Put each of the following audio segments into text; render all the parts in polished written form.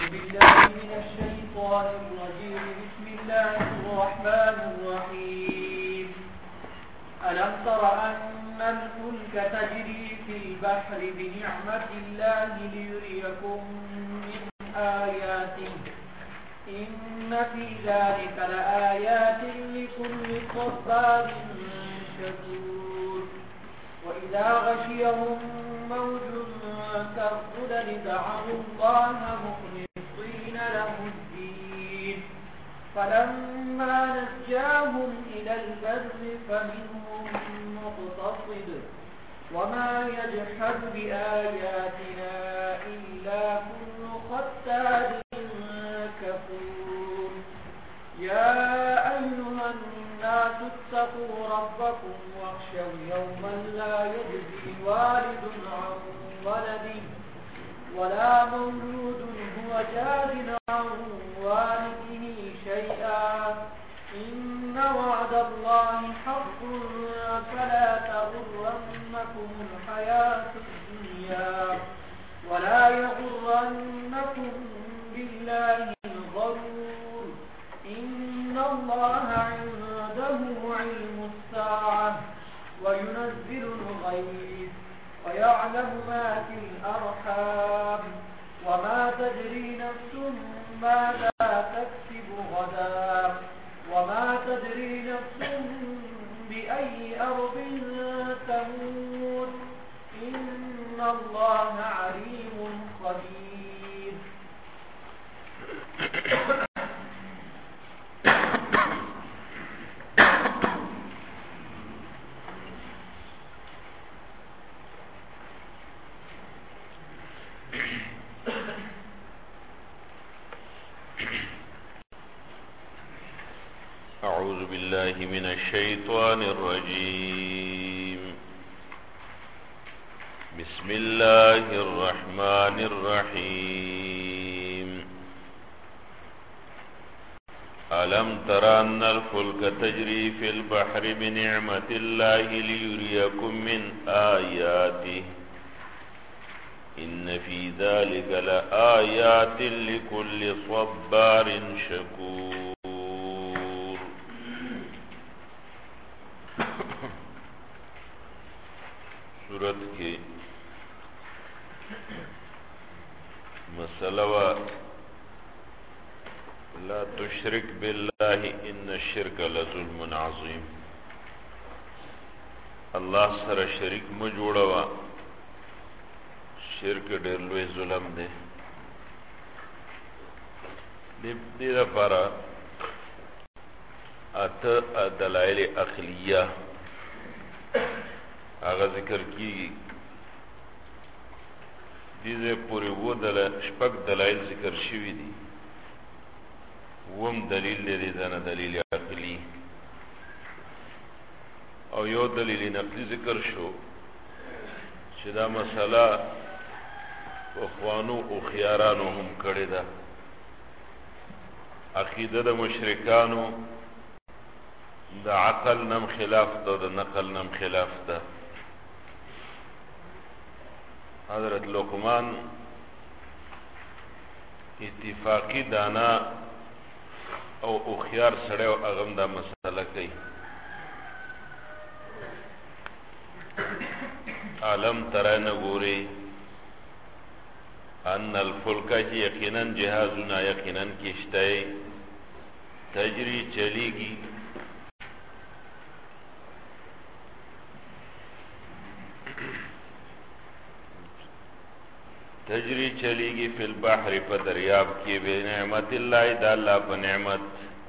بالله من الشيطان الرجيم. بسم الله الرحمن الرحيم. ألم تر أن الفلك تجري في البحر بنعمة الله ليريكم من آياته إن في ذلك لآيات لكل صبار شكور. وإذا غشيهم موج كالظلل دعوا الله مخلصين له الدين فلما نجاهم إلى البر فمنهم مقتصد وما يجحد بآياتنا إلا كل ختار كفور. يا أيها الناس اتقوا ربكم واخشوا يوما لا يجزي والد عن ولده ولا مولود هو جاز عن والده شيئا إن وعد الله حق فلا تغرنكم الحياة الدنيا ولا يغرنكم بالله الغرور إن الله عنده علم الساعة وينزل الغيث ويعلم ما في الأرحام وما تدري نفس ماذا تكسب غدا وما تدري نفس بأي أرض تموت إن الله عليم خبير. أعوذ بالله من الشيطان الرجيم. بسم الله الرحمن الرحيم. ألم تر أن الفلك تجري في البحر بنعمة الله ليريكم من آياته إن في ذلك لآيات لكل صبار شكور. سورت کی مسئلہ لا تشرک باللہ ان الشرک لظلم عظیم. اللہ سره شریک مه جوړوه، شرک ډېر لوی ظلم دی. دې لپاره اته دلایل عقلیه هغه ذکر کیږي. دې پورې شپږ دلایل ذکر شوي دي. وم دلیل لري دنه دلیل عقلی او یو دلیل نقلی ذکر شو چې دا مسله اخوانو او خيارانو هم کړې ده. عقیده د مشرکانو د عقل نم خلاف ده، د نقل نم خلاف ده. حضرت لقمان اتفاقی دانا او اخیار سړی او اغم دا مسئله کوي. عالم ترى نګوري ان الفلک یقینا جهازنا یقینا کشته تجری چلیږي تجری چلیږي فی البحر په دریاب کې به نعمت الله د الله په نعمت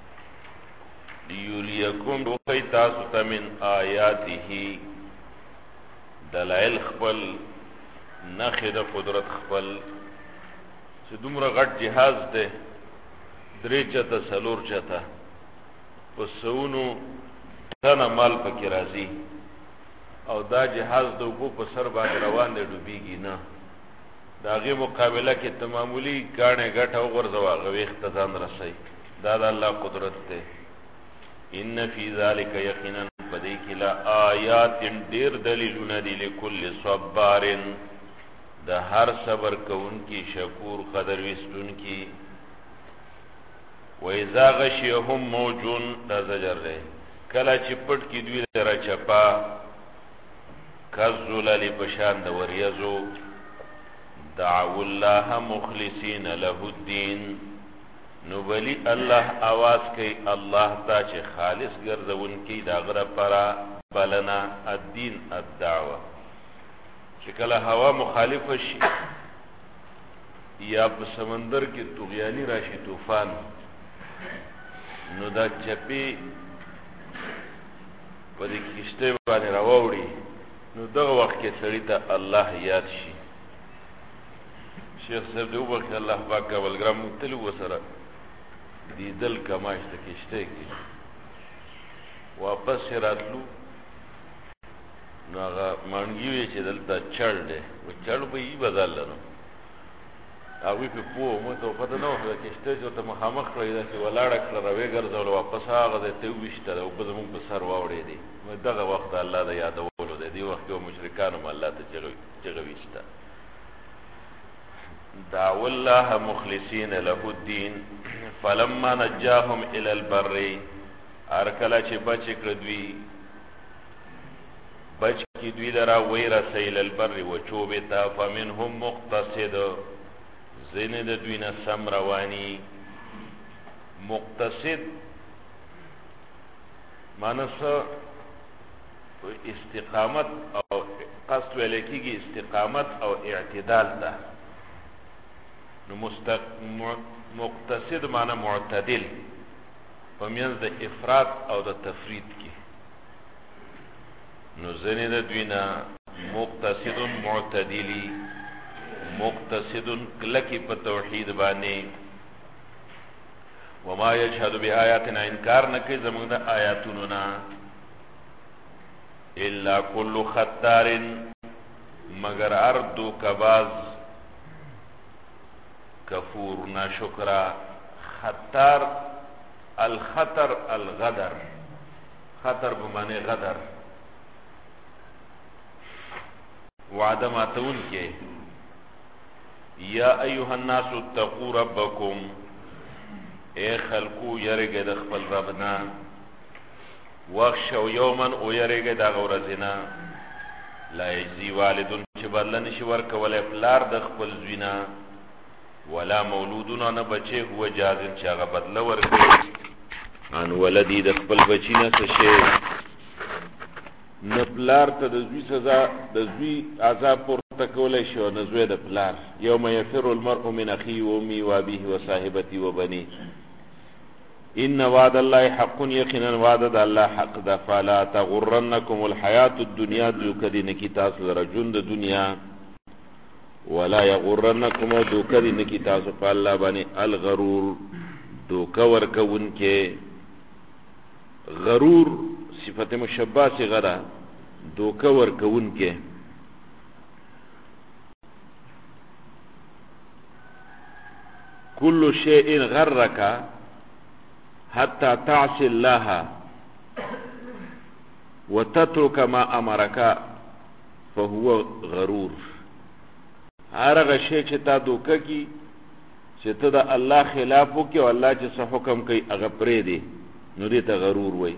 لیولیکم دوی تاسو ته من آیاته دلائل خپل نخې د قدرت خپل چې دومره غټ جهاز دی، درې چته څلور چته په سونو تنه مال پکې راځي او دا جهاز د اوبو په سر باندې روان دی، ډوبېږي نه. د هغې مقابله کې ته معمولي کاڼې ګټه وغورځوه هغه ویښ ته ځان رسوي. دا د الله قدرت دی. ان فی ذلک یقینا په دې کې لا آیات ډېر دلیلونه دي لکل صبار د هر صبر کون کی شکور قدر وستون کی و اذا غشيهم موج دا زجر ده کله چې پټ کی دوی را چپا کذلل بشان د وریزو دعوا الله مخلصین له الدین نو ولی الله आवाज کوي الله تا چې خالص ګرځون کی دا غره پرا بلنا الدین الدعوه چې کله هوا مخالف شي یا په سمندر کې طغیانی راشي طوفان نو دا چپی په دې کشته باندې راوړي نو دغه وخت کې سړی ته الله یاد شي شیخ صاحب دی وبخښه الله پاک ولګرام مختلف وسره دی دل کماش ته کشته کې واپس راتلو نو هغه مانګي وی چې دلته چړ دی و چړ به یې بدل نو هغه په پوه مو ته پته نه وه کشته چې ته مخامخ کړی دا چې ولاړه کړه راوي ګرځول واپس هغه ته وشته او په زموږ په سر واوړې دي دغه وخت الله د یادولو دی وخت یو مشرکانو الله ته چغه وشته دعوا الله مخلصین له الدین فلما نجاهم الى البر ارکلا چې بچ کړدوی بچ کی دوی لرا وی رسیل البر و چوبتا فمنهم مقتصد زین د دوی نه سم رواني مقتصد مانس استقامت او قصد ولیکيږي استقامت او اعتدال ده نو مقتصد معنی معتدل پمینځ د افراط او د تفرید کې نو زنی د دوینا مقتصد معتدلی مقتصد کلکی په توحید باندې وما یشهد بآیاتنا انکار نکي زموږ د آیاتونو نه الا كل ختار مگر اردو کباز کفور ناشکرا خطار الخطر الغدر خطر بمعنی غدر وعده ماتون کې یا ایها الناس اتقوا ربکم اے خلقو یریګه د خپل ربنا واخشوا یوما او یریګه د غورزنا لا یجزی والد چې بدل نشي ورکولای پلار د خپل زوینا ولا مولودون نه بچي هو جازن چې هغه بدل ورکړي ان ولدی د خپل بچی نه څه شي نپلار ته د زوی سزا د زوی عذاب پورته کولای شو نه زوی د پلار یوم یفر المرء من اخیه و امه و ابيه و صاحبته و بنيه ان وعد الله حق یقینا وعد الله حق ده فلا تغرنکم الحیات الدنیا دوکدین کی تاسو رجون د دنیا ولا یغرنکم دوکدین کی تاسو په الله باندې الغرور دوکا ورکون کې غرور صفت مشبہ سے غرا دوکا ورکون کے کل شیء غرک حتی تعصی اللہ وتترک ما امرک فهو غرور هرغه شی چې تا دوکا کی چې ته د الله خلاف وکي او الله چې څه حکم کوي هغه پرې دی نو دې ته غرور وای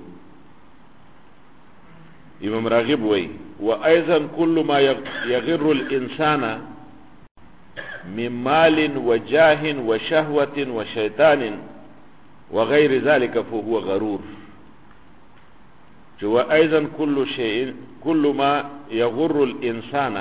امام راغب وای و ايضا كل ما يغر الانسان من مال وجاه وشهوه وشيطان وغير ذلك فهو غرور جو ايضا كل ما يغر الانسان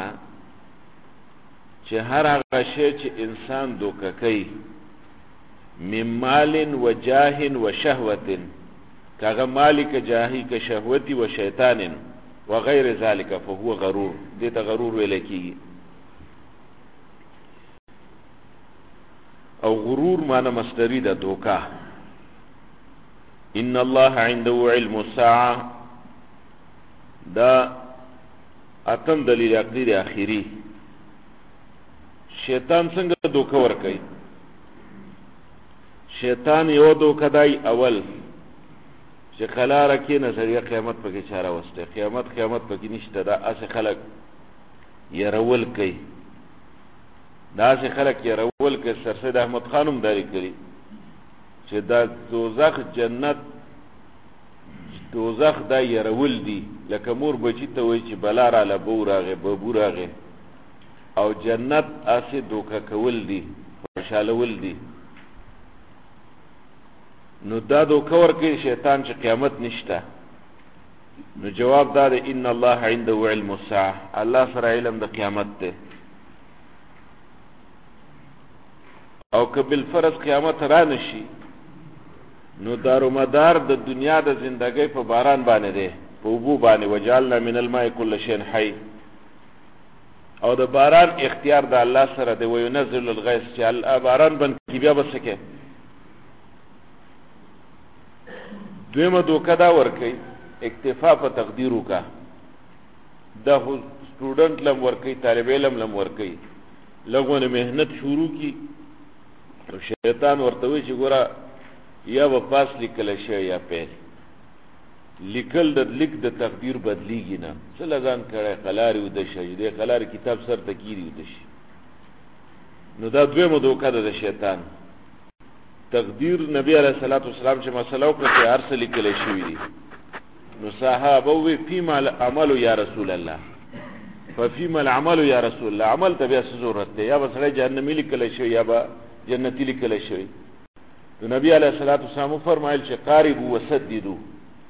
چې هر هغه شی چې انسان دوکه کوي من مال وجاه وشهوه کاغه مالک جاهی که شهوتی و شیطان و غیر ذالک فهو غرور دیتا غرور ویلکی او غرور معنی مصدری دا دوکا ان الله عنده علم الساعه دا اتم دلیل عقلی دا اخیری شیطان څنګه دوکا ور کوي شیطان یو دوکا دای اول چې خلاره کې نظریه قیامت پکې چاره وسته قیامت پکې نشته دا اس خلق يرول کوي داسې خلک یې رول که سرسید احمد خان هم داری کړي چې دا دوزخ جنت دوزخ دا یرول دي لکه مور بچی ته وایي چې بلا راله بو راغې ببو راغې او جنت اسې دوکه کول دي خوشحالول دي نو دا دوکه ورکوي شیطان چې قیامت نشته نو جواب دا دی ان الله عنده علم الساعه الله سره علم د قیامت دی او که بالفرض قیامت را نشي نو دارومدار د دنیا د زندګۍ په باران باندې دی په اوبو باندې وجعلنا من الماء كل شيء حي او د باران اختیار د الله سره دی وينزل الغيث چې باران بن کی بیا بسکه دویمه دوکه دا ورکي اکتفا په تقدیرو کا دا سټوډنټ لم ورکي طالب علم لم ورکي لغونه مهنت شروع کی شیطان ورته وی چې ګوره یا به پاس لیکل شي یا پیل لیکل د لیک د تقدیر بدلیږي نه څه لزان کړه قلاری ود شي د قلاری کتاب سر تکیری ود شي نو دا دویمه دوکه ده د شیطان تقدیر نبی علیہ الصلوۃ والسلام چې مسلو کې هر څه لیکل شوی دي نو صحابه وی فيما العمل یا رسول الله ففيما العمل یا رسول الله عمل ته بیا ضرورت ده یا بسړی جهنمی لیکل شوی یا به جنتی لیکل شوی تو نبی علیہ الصلوۃ والسلام فرمایل چې قاربوا وسددوا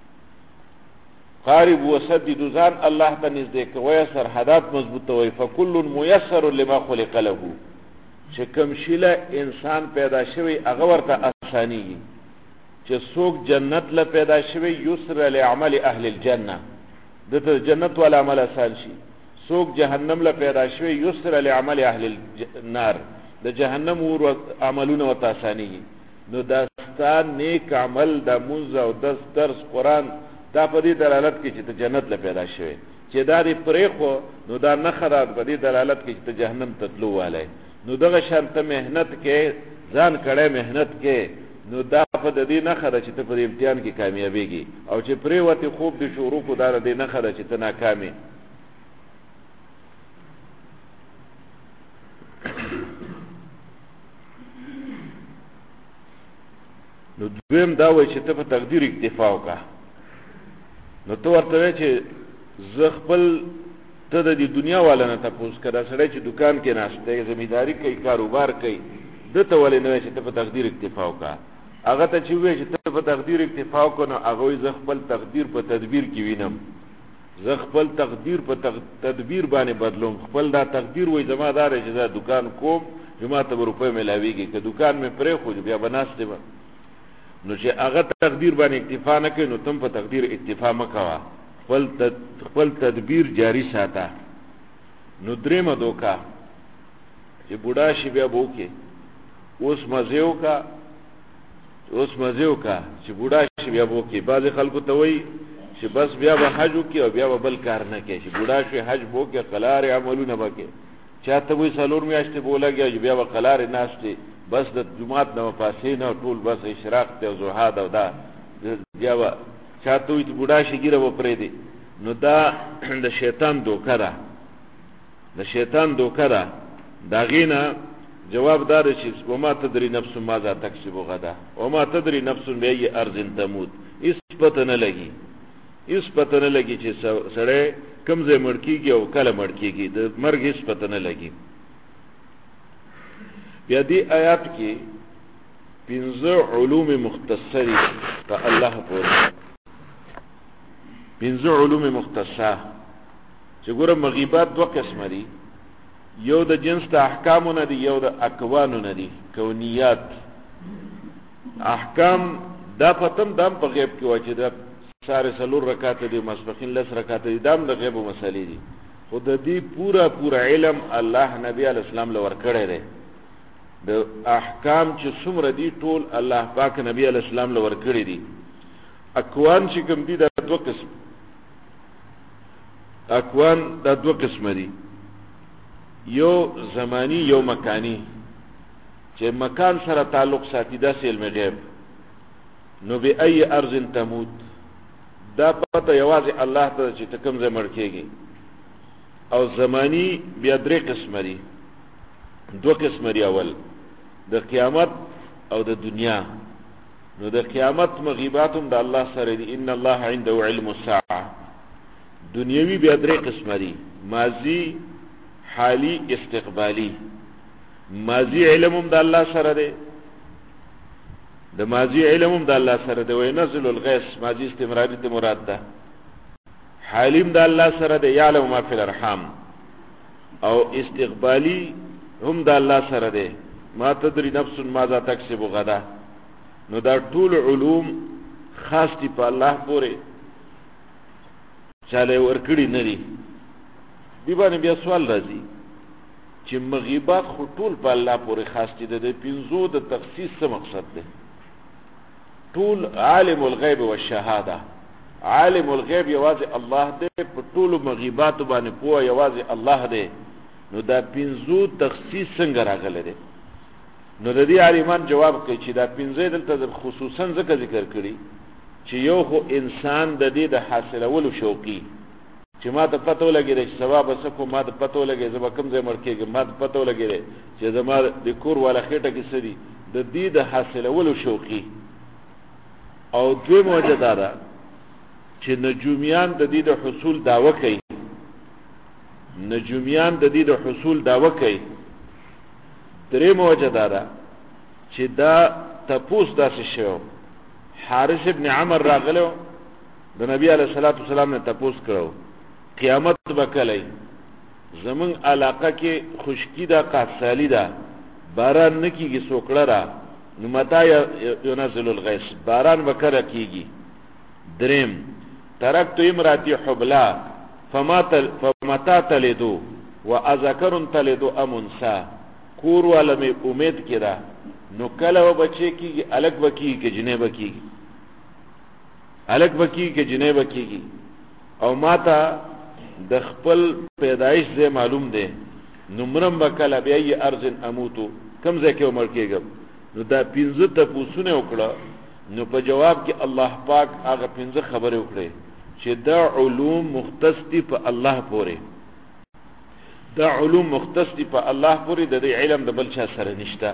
قاربوا وسددوا ځان الله ته نږدې کوی سرحدات مضبوطه وي فكل ميسر لما خلق له چې کوم شیله انسان پیدا شوی هغه ورته اسانیږي چې څوک جنت له پیدا شوی یسر لعمل اهل الجنه دته جنت ولا عمل آسان شي څوک جهنم له پیدا شوی یسر لعمل اهل النار د جهنم ور عملونه وته اسانیږي نو داستان نیک عمل د منځ او درس قران دا په دې دلالت کوي چې ته جنت له پیدا شوی چې دا دې پرې خو نو دا نه خراب په دې دلالت کوي چې ته جهنم ته تلو والے نو دغه شرط مهنت کې ځان کړه مهنت کې نو دا په دې نه خره چې ته په امتحان کې کامیابیږي او چې پرې وته خوب دې شروع کو دار دې نه خره چې ته ناکامې نو دویم دا وای چې ته په تقدیر اکتفا وکړه نو ته ورته چې زه خپل ته د دنیا والا نه تاسو کړه سره چې دکان کې ناشته زمینداری کوي کاروبار کوي دته ولې نه چې ته په تقدیر اکتفا وکړه هغه ته چې وای چې ته په تقدیر اکتفا وکړه هغه زه خپل تقدیر په تدبیر کې وینم زه خپل تقدیر په تدبیر باندې بدلوم خپل دا تقدیر وای زمادار چې دا دکان کوم جمعه ته روپې ملاويږي که دکان مې پرې خو بیا بناسته نو چې هغه تقدیر باندې اکتفا نه کوي نو تم په تقدیر اکتفا مکوا خپل تدبیر جاری ساته نو درېمه دوکا چې بوډا شي بیا بوکه اوس مزیو کا چې بوډا شي بیا بوکه بعض خلکو ته وایي چې بس بیا به حج وکي او بیا به بل کار نه کوي چې بوډا شي حج بوکه قلار عملونه وکي چاته وایي سالور میاشتې بولګي بیا به قلار ناشته بس د جمعات نه پاسې نه ټول بس اشراق ته زوحاد او دا بیا چاته وي بوډا شي ګیره و پرې دی نو دا د شیطان دوکه ده دا غینا جواب دار چې وما تدري نفس ماذا تکسب غدا وما تدري نفس بأي ارض تموت اس پته نه لګي چې سړی کوم ځای مړ کیږي او کله مړ کیږي د مرګ هیڅ پته نه لګي بیا دې آیات کې 15 علوم مختصری ته الله پورې 15 علوم مختصه چې ګوره مغیبات دوه قسم دي یو د جنس د احکامونه دي یو د اکوانونه دي کونیات احکام دا پتم دام په غیب کې واچي دا ساره سلور رکعات دي مسبقین لس رکعات دي دام د غیب مسلې دي خود دې پورا علم الله نبی علی السلام لور کړی دی د احکام چې څومره دي ټول الله پاک نبی علی السلام لور کړی دي اکوان چې کوم دي دا دوه قسم دي یو زمانی یو مکانی چې مکان سره تعلق ساتي دا علم غیب نو به ای ارض تموت دا پته یوازې الله ته چې کوم ځای مړ کېږي او زمانی بیا درې قسم دي دو قسم لري. اول د قیامت او د دنیا. نو د قیامت مغیبات هم د الله سره دي. ان الله عنده علم الساعه. دنیوي بیا درې قسم لري: ماضی، حالی، استقبالی. ماضی علم هم د الله سره دی، د ماضی علم هم د الله سره دی. وینزل الغیث ماضی استمراری ته مراد ده. حالیم د الله سره دی، یعلم ما فی الارحام. او استقبالی هم د الله سره دی، ما تدری نفس ماذا تکسب غدا. نو دا ټول علوم خاص دي په الله پورې، چاله ورکړي نه دي. دی باندې بیا سوال راځي چې مغیبات خو ټول په الله پورې خاص دي، د پنځو د تخصیص څه مقصد دی؟ ټول عالم الغیب والشهاده. عالم الغیب یوازې الله دی، په ټول مغیبات باندې پوهه یوازې الله دی. نو دا پنځو تخصیص څنګه راغلی دی؟ نو د دې عالمان جواب کوي چې دا پنځه دلته خصوصا ذکر کړي چې یو خو انسان د دې د حاصلولو شوقي، چې ما ته پته ولګېده چې سبا به څه کوم، ما ته پته ولګېده زه به کوم ځای مړ کېږم، ما ته پته ولګېده چې زما د کور والا خېټه کې څه دي، د دې د حاصلولو شوقي. او دویمه وجه دا ده چې نجومیان د دې د حصول دعوه کوي. نجومیان د دې د حصول دعوه کوي. درېمه وجه دا ده چې دا تپوس داسې شوی. حارث ابن عمر راغلو، د نبی علیه الصلاۃ والسلام نه تپوس کړو قیامت به کله؟ زمون علاقه کې خشکی ده، قحطسالی ده، باران نه کیږي، سوکړه را. نو متى ينزل الغيث؟ باران به کله کیږي؟ دریم ترکت امراتی حبلا فمتى تلدو واذکر تلدو امنسا. کور والا می امید کړه نو کله و بچی کیږي؟ الګ بکی کې جنې بکی، الګ بکی کې جنې بکیږي. او ماته د خپل پیدایش زه معلوم دی، نو مرم بکله بیا ارض اموتو، کم ځای کې عمر کېږم. نو دا پنځه تپوسونه وکړه. نو په جواب کې الله پاک هغه پنځه خبرې وکړي چې دا علوم مختص دي په الله پورې. دا علوم مختص دي په الله پورې، د دې علم د بل چا سره نشته.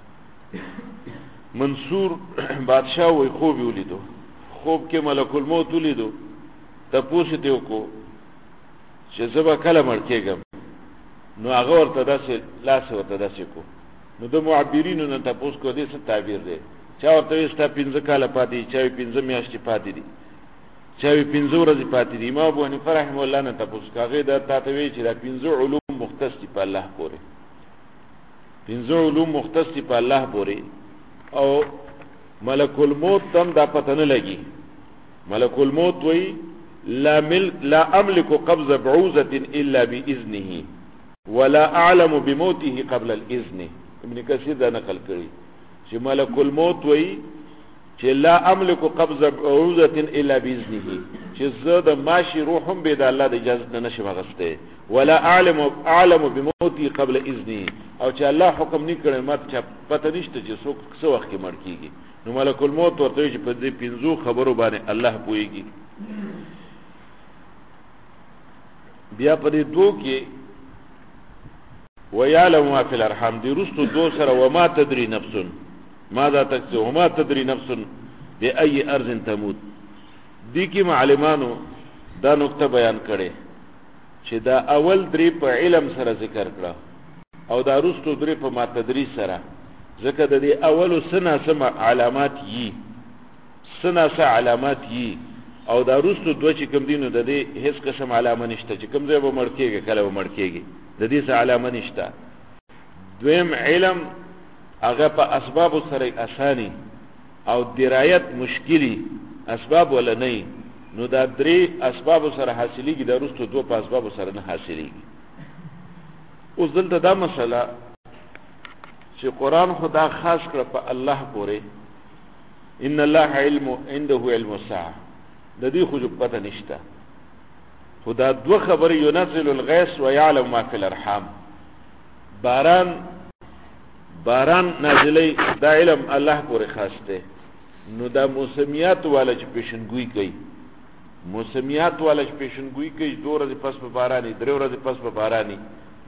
منصور بادشاہ وی خوب ولیدو، خوب کې ملک الموت ولیدو. تپوس ته وکړو چې زه به کله مړ کېږم. نو هغه ورته داسې لاس ورته داسې کو. نو د معبرینو نه تپوس کو دې څه تعبیر دی؟ چا ورته وایي ستا 15 کاله پاتې دي، چا وایي 15 میاشتې پاتې دي، چا وایي 15 ورځې پاتې دي. امام ابو حنیفه رحمه الله نه تپوس کو، هغې دا تا ته وایي چې دا 15 علوم مختص دي په الله پورې. 15 علوم مختص دي په الله پورې. او ملک الموت تم دا پته نه لګي. ملک الموت وایي لا املك قبض بعوزه الا باذنه ولا اعلم بموته قبل الاذن. ابن کثیر دا نقل کړي چې ملک الموت وایي چې لا املك قبض بعوزه الا باذنه، چې زه د ماشي روحم به د الله د اجازه نه نشم غسته. ولا اعلم بموته قبل اذنه، او چې الله حکم نه کړي ماته چا پته نشته چې څوک څه وخت کې مړ کیږي. نو ملک الموت ورته چې په دې 15 خبرو باندې الله پويږي. بیا په دې دوه کې ويعلم ما في الارحام دي رستو دو سره وما تدري نفس ماذا تكسب وما تدري نفس باي ارض تموت. دي کې معلمانو دا نقطه بیان کړي چې دا اول درې په علم سره ذکر کړه او دا رستو درې په ما تدري سره، ځکه د دې اولو سنا سم علامات یي، سنا سه علامات یي، او دا رستو دوه چې کوم دینو د دې هیڅ قسم علامه نشته چې کوم ځای به مړ کېږي کله به مړ کېږي، د دې څه علامه نشته. دویم علم هغه په اسباب سره اساني او درایت مشکلی اسباب ولا نه، نو دا درې اسباب سره حاصلېږي، دا رستو دوه په اسباب سره نه حاصلېږي. اوس دلته دا مسله چې قرآن خدا خاص کړ په الله پورې، ان الله علم عنده علم الساعه، د دې خو پته نشته. خدا دوه خبرې، ينزل الغيث ويعلم ما في الارحام. باران نازلې دا علم الله پورې خاص دی. نو دا موسمیات والا چې پیشنګوئی کوي، موسمیات والا چې پیشنګوئی کوي 2 ورځې پس په باراني، 3 ورځې پس په باراني،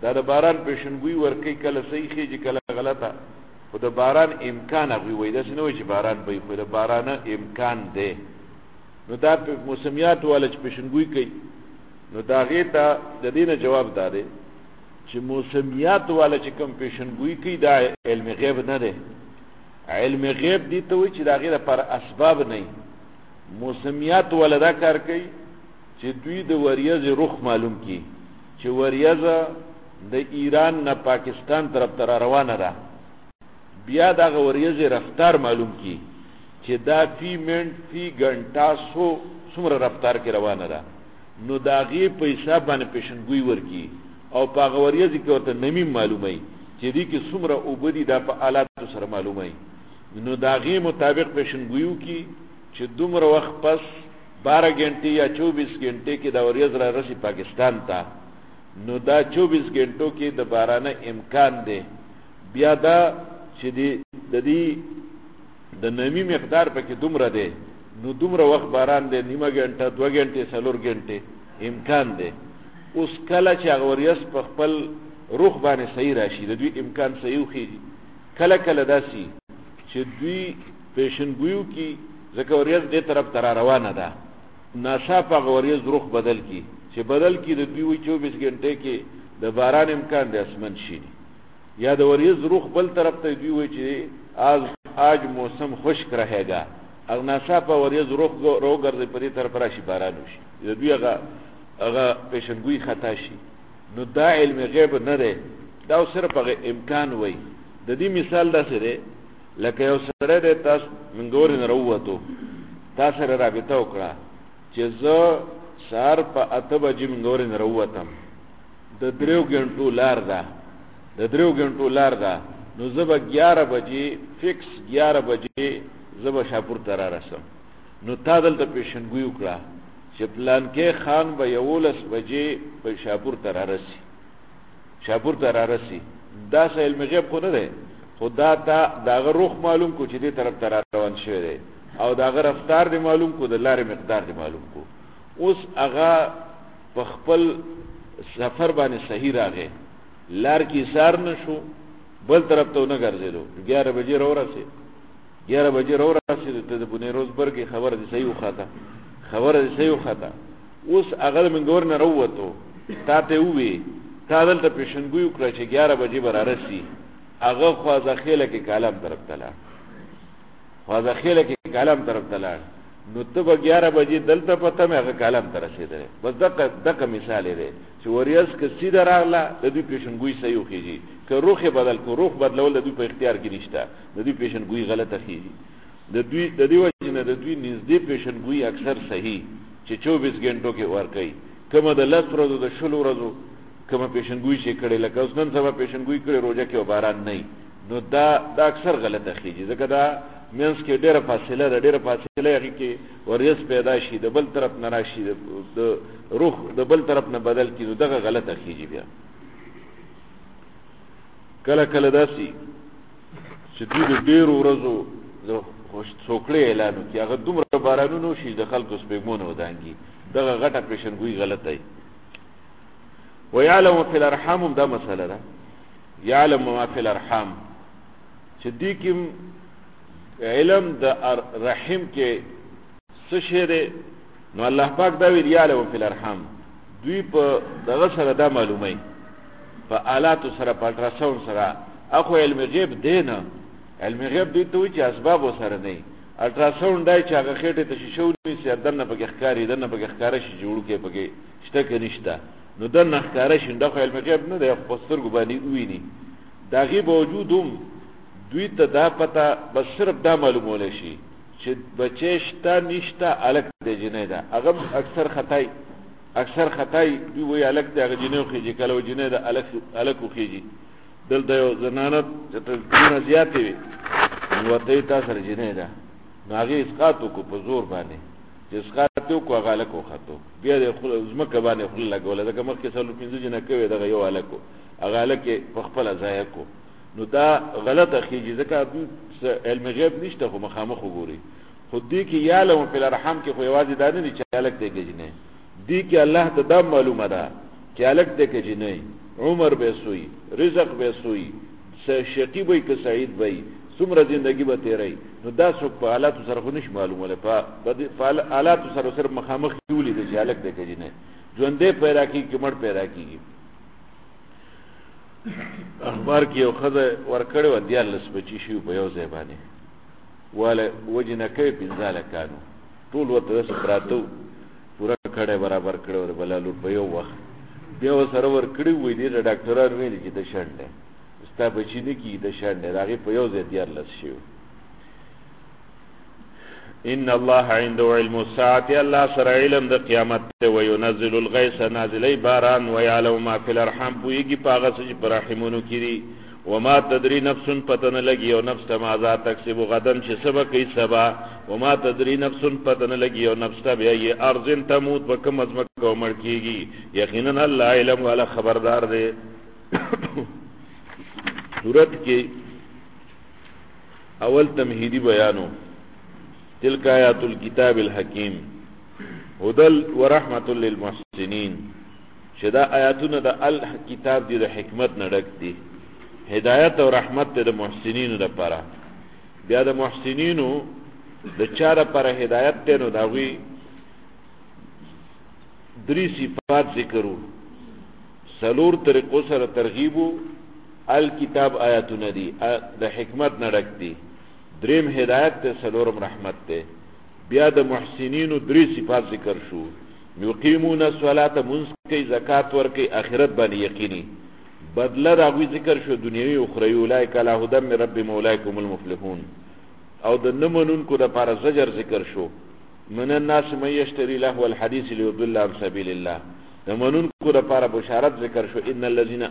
دا د باران پیشنګوئی ورکی کله صحیح خېږي کله غلطه خو د باران امکان هغوی وایي داسې نه وایي چې باران به وي خو د باران امکان دی نو دا موسمیات والا چې پیشنګوئی کوي نو دا هغې ته د دې نه جواب دا دی چې موسمیات والا چې کوم پیشنګوئی کوي دا علم غیب نه دی علم غیب دي ته وایي چې د هغې لپاره اسباب نه وي موسمیات والا دا کار کوي چې دوی د وریځې رخ معلوم کړي چې وریځه د ایران نه پاکستان طرف ته را روانه ده بیا دغه وریځې رفتار معلوم کړي چې دا فی منټ فی ګنټه څومره رفتار کې روانه ده نو د هغې په حساب باندې پیشنګوئی ورکړي او په هغه وریځې کې ورته نمیم معلوموي چې دې کې څومره اوبه دي دا په آلاتو سره معلوموي نو د هغې مطابق پیشنګوئی وکړي چې دومره وخت پس 12 غنټې یا 24 غنټې کې دا وریځ را رسي پاکستان ته نو دا 24 غنټو کې د بارانه امکان دی بیا دا چې د دې د نمی مقدار پکې دومره دی نو دومره وخت باران دی نیمه غنټه 2 غنټې 4 غنټې امکان دی اوس کله چې هغه وریځ په خپل روح باندې صحیح راشي د دوی امکان صحیح وخیږي کله کله داسي چې دوی پیشنګوئی کی ځکه وریځ دې طرف ته روانه ده ناڅاپه هغه وریځ روح بدل کی چې بدل کی د دوی 24 غنټې کې د باران امکان د اسمن شي یا د وریځ روح بل طرف ته دوی وایي چې آج موسم خشک रहेगा اغه ناڅاپه وریځ روح روګرځي په دې طرف راشي باران وشي د دوی هغه پیشنګوئی خطا شي نو دا علم غیب نه دی دا صرف هغه امکان وای د دې مثال داسې دی لکه یو سره د تاسو منګور نه وروته تاسو سره رابطه وکړه چې زه سار په 8 بجې منګور نه وروتم د 3 غنټو لار ده نو زه به 11 بجې فکس 11 بجې زه به شاپور ته را رسم نو تا دلته پیشنګوئی وکړه چې پلان کې خان به 11 بجې په شاپور ته را رسي دا علم غیب خو نه دی خدا تا داغه روح معلوم کو چې دې طرف ته روان شوی دی او داغه رفتار دی معلوم کو د لارې مقدار دی معلوم کو اوس هغه په خپل سفر باندې صحیح راغی لار کې سار نشو بل طرف ته نه ګرځیدو 11 بجې راورسېد ته د بونې روزبرګ خبر دي صحیح وخاطه اوس هغه منګور نه وروته تا ته وی تا دلته پیشنګوئی وکړه چې 11 بجې به را رسي هغه خوازخیله کې کالم طرف تلار نو ته به 11 بجې دلته پته مې هغه کالم ته رسېدلی بس دغه مثال دی چې وریځ که سیده راغله د دوی پیشنګوئی صحیح وخېږي که روح بدل کو روح بدلول د دوی په اختیار کې نشته د دوی پیشنګوئی غلطه خېږي د دې وجې نه د دوی نږدې پیشنګوئی اکثر صحیح چې 24 غنټو کې ورکوي کومه د 10 ورځو د 20 ورځو کومه پیشنګوئی چې کړي لکه اوس نن سبا پیشنګوئی کړي روزه کې باران نه نو دا اکثر غلطه خېږي ځکه دا مینس کې ډېره فاصله هغې کې وریځ پیدا شي د بل طرف نه راشي د روح د بل طرف نه بدل کړي نو دغه غلطه خېږي بیا کله داسي چې دوی د ډېرو ورځو څوکړې اعلان وکړي هغه دومره بارانونه وشي د خلکو سپېږمونه ودانګي دغه غټه پیشنګوئی غلطه وي ويعلم في الارحام دا مسله ده يعلم ما في الارحام چې دې کې علم د رحم کې څه شی دی نو الله پاک دا ویل يعلم في الارحام دوی په دغه سره دا معلومه په آلات سره په الټراساوند سره اخو علم غیب دی نه علم غیب دی ته چې اسباب سره نه الټراساوند دای چې هغه خېټه ته شیشونی سي دنه په ښکارا شي جوړ کې پکې شته کې نشته نو د نخکاره شنده خو علم غیب نه دی په سترګو باندې وویني دا غیب وجودم دوی ته دا پته بس صرف دا معلومولی شي چې بچی شته نشته الک دی جنۍ ده هغه اکثر خطای دوی وایي الک دی هغه جنۍ وخېږي کله جنۍ ده الک وخېږي دلته یو زنانه چې ترونه زیاتې وي نو ورته یې تا سره جنۍ ده نو هغې اسقاط وکړو په زور باندې چې اسقاط وکړو هغه الک وختو بیا د ځمکه باندې خوله لګوله ځکه مخکې 4-5 جنه کوې دغه یو الک و هغه الک یې په خپله ضایع کړو نو دا غلطه خېږي ځکه علم غیب نشته خو مخامخ وګوري خو دې کې یعلم فی الارحام کې خو یوازې دا نه دي چې الک دی که جنۍ دې کې الله ته دا معلومه ده چې الک دی که جنۍ عمر به سوی رزق به سوی شقی به که سعید به څومره زندگی به تیری نو دا څوک په حالات سره خو نش معلومه په حالات سره مخامخ کیولې د جالک د کجې نه ژوندې پیدا کی کې مړ پیدا کیږي اخبار کې یو خزه ورکړې و دیالس بچی شو په یو ځای باندې واله وجنه کوي پنځاله کانو ټول وته سپراتو پورا کړه برابر کړه ور بلالو په یو وخت بیا سره ور کړی وې دي ډاکټرانو ویل چې د شنډه ستا بچی نه کی د شنډه راغي په یو ځای دیالس شو ان الله عنده علم الساعه الله سره علم د قیامت او ينزل الغيث نازلي باران ويعلم ما في الارحام بويږي پاغه چې پر رحمونو کړي وما تدري نفس پتن لګي او نفس ماذا تکسب غدن چې سبا کوي سبا وما تدري نفس پتن لګي او نفس ته به ارض تموت وکم ازمک او مړ کیږي یقینا الله علم والا خبردار دی سورت کې اول تمهیدی بیانو تلک آیات الكتاب الحکیم هدل ورحمت للمحسنین شدا آیاتونه د الکتاب دی د حکمت نه ډک دي هدایت او رحمت د محسنینو لپاره بیا د محسنینو د چاره پر هدایت ته نو داوی دری صفات ذکرو سلور طریقو سره ترغیبو الکتاب آیاتونه دي د حکمت نه ډک دي دریم هدایت ته سلورم رحمت ته بیا د محسنینو دری صفات ذکر شو یقیمون الصلاة منسکی زکات ورکی آخرت باندې یقینی بدله راوی ذکر شو دنیوی او اخروی اولئک علی هدی من ربهم اولئک هم المفلحون او د نمنونکو د پاره زجر ذکر شو من الناس من یشتری لهو الحديث ليضل عن سبیل الله د منونکو د پاره بشارت ذکر شو ان الذين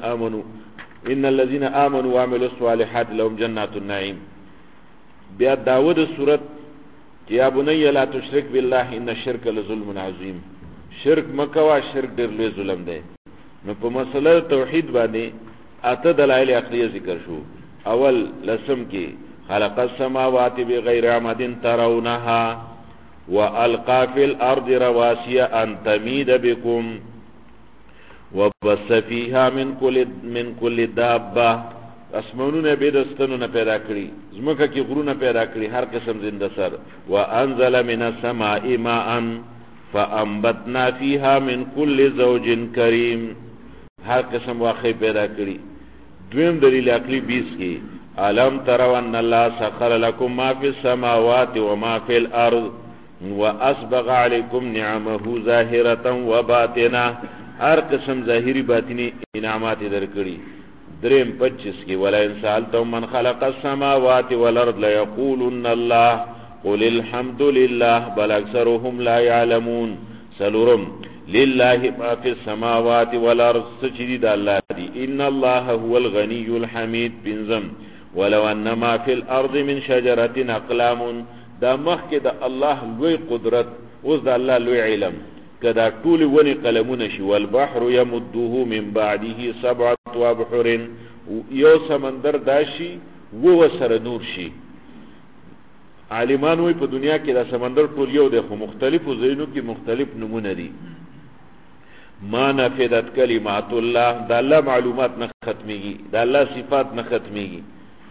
امنوا وعملوا الصالحات لهم جنات النعیم بیا داود سورت یا بنی لا تشرک بالله ان الشرک لظلم عظیم شرک مکوا شرک ډیر لوی ظلم دی نو په مسله توحید باندې اته دلایل عقلیه ذکر شو اول لسم کې خلق السماوات بغیر عمد ترونها والقى في الارض رواسي ان تميد بكم وبث فيها من كل دابه اسمانونه به دستونه پیدا کړی زمکه کې غرونه پیدا کړی هر قسم زنده سر وانزل من السماء ماء فانبتنا فيها من كل زوج كريم هر قسم واقع پیدا کړی دویم دلیل عقلی 20 کې علم تروا ان الله سخر لكم ما في السماوات وما في الارض واسبغ عليكم نعمه ظاهره وباطنه هر قسم ظاهری باطنی انعامات درکړي دریم 25 کې ولا ان سالتم من خلق السماوات والارض ليقولن الله قل الحمد لله بل اكثرهم لا يعلمون سلورم لله ما في السماوات والارض سجد الله دي ان الله هو الغني الحميد بنزم ولو ان ما في الارض من شجره اقلام دا مخک دا الله لوی قدرت اوس دا الله لوی علم کدا ټول ونی قلمونه شي والبحر يمده من بعده 7 ابحر یو سمندر داشي وو سره نور شي عالمان وی په دنیا کې دا سمندر ټول یو د خو مختلفو زینو کې مختلف نمونه دي ما نفدت کلمات الله دا الله معلومات نه ختميږي دا الله صفات نه ختميږي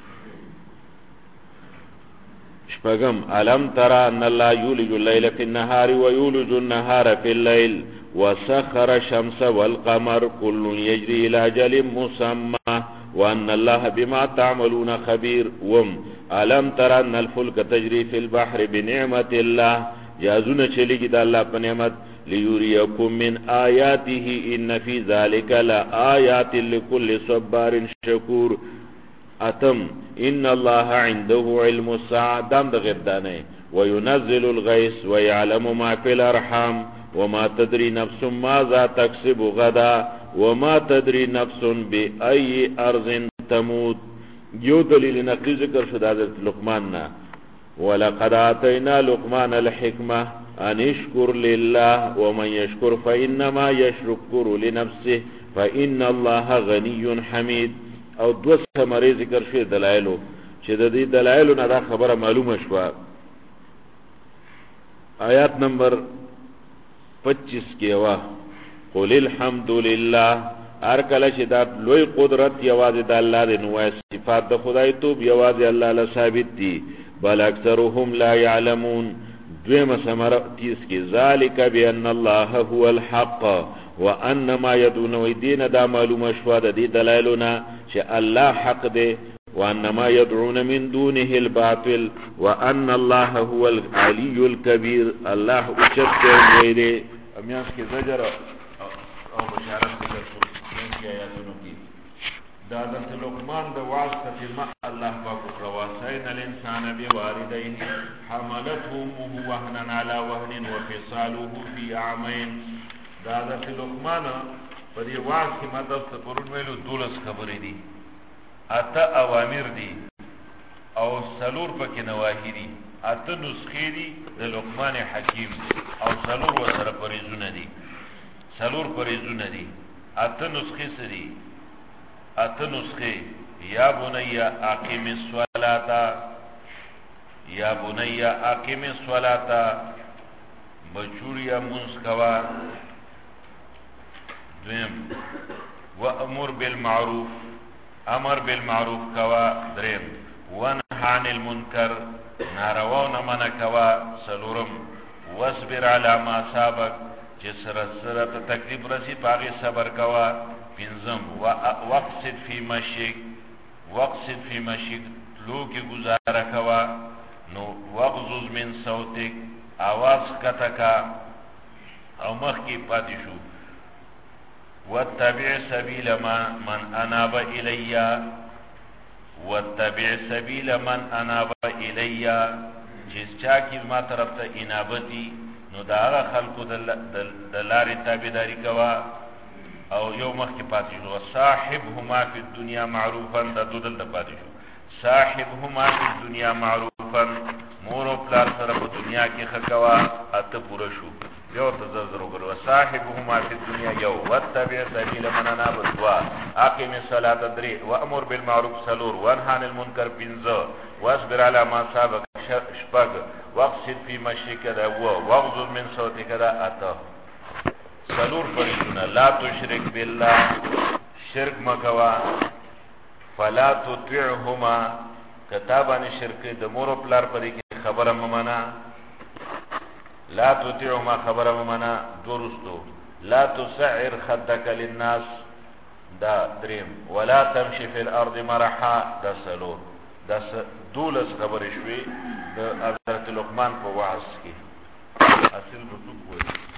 شپغم علم ترى ان الله يولج الليل في النهار ويولج النهار في الليل وسخر الشمس والقمر كل يجري الى اجل مسمى وان الله بما تعملون خبير وم علم ترى ان الفلك تجري في البحر بنعمه الله يازون چلیږي د الله په نعمت ليريكم من آياته ان في ذلك لآيات لكل صبار شكور اتم ان الله عنده علم الساعه دم د غردانه وينزل الغيث ويعلم ما في الارحام وما تدري نفس ماذا تكسب غدا وما تدري نفس باي ارض تموت یو دلیل نقلی ذکر شد حضرت لقمان نا ولقد آتينا لقمان الحكمه ان اشكر لله ومن يشكر فانما يشكر لنفسه فان الله غني حميد او دو سمری ذکر شوی دلائلو چې د دې دلایلو نه دا خبره معلومه شوه آیات نمبر 25 کې وا قل الحمد لله هر کله چې دا لوی قدرت یوازې د الله دی نو صفات د خدای توب یوازې الله له ثابت دي بل اکثرهم لا يعلمون دویمه ثمره 30 کې ذالک بان الله هو الحق وان ما يدعون ويدين دا معلومه شو د دې دلایلونه چې الله حق دی وان ما يدعون من دونه الباطل وان الله هو العلي الكبير الله اوچت دی امیاس کې زجر او بشارت ذکر شو چې آیاتونو کې دا د لقمان د واعظ کلمه الله پاک او وصینا الانسان بوالديه حملته امه وهنا على وهن وفصاله في عامين دا د لقمان په دې واعظ کې ماته پرون ویلو دولس خبرې دي اته اوامر دي او سلور پکې نواهی دي اته نسخې دي د لقمان حکیم او سلور وسره پریزونه دي سلور پریزونه دي اته نسخې سری اته نسخې یا بنیا اقیم الصلاۃ یا بنیا اقیم الصلاۃ بچوریا منسکوا دویم وامر بالمعروف امر بالمعروف کوا دریم ونهى عن المنکر ناروا نه منع کوا سلورم واصبر على ما صابك جسر سره تکلیف رسی پاغي صبر کوا پنځم وقصد فی مشیک وقصد فی مشیک لو کی گزاره کوا نو وغضض من صوتک आवाज کتکا او مخ کی پاتې شو واتبع سبیل من اناب الی واتبع سبیل من اناب الی جس چا کی ما طرف ته انابتی نو دا هغه خلقو د لارې تابعداري کوا او یو مخ کی پاتې شو صاحبهما فی الدنیا معروفا د دودل د پاتې شو صاحبهما فی الدنیا معروفا مور او پلار سره په دنیا کې خکوا اته پوره شو یو تزرزر وګرو صاحبهما فی الدنیا یو واتبع سبیل من اناب دوا اقیم الصلاة درې وامر بالمعروف سلور وانهى عن المنکر پنځه واصبر على ما صابك شپږ واقصد فی مشیک دا وغضض من صوتک دا اته سلور فرشتنا لا تشرک بالله شرک مکوا فلا تطيعهما کتابان شرک د مور او پلار پرې کې خبره ممنا لا تطيعهما خبره ممنا درستو لا تسعر خدك للناس دا دریم ولا تمشي في الارض مرحا دا سلور دا دولس خبرې شوي د حضرت لقمان په وعظ کې اصل رتوب وایي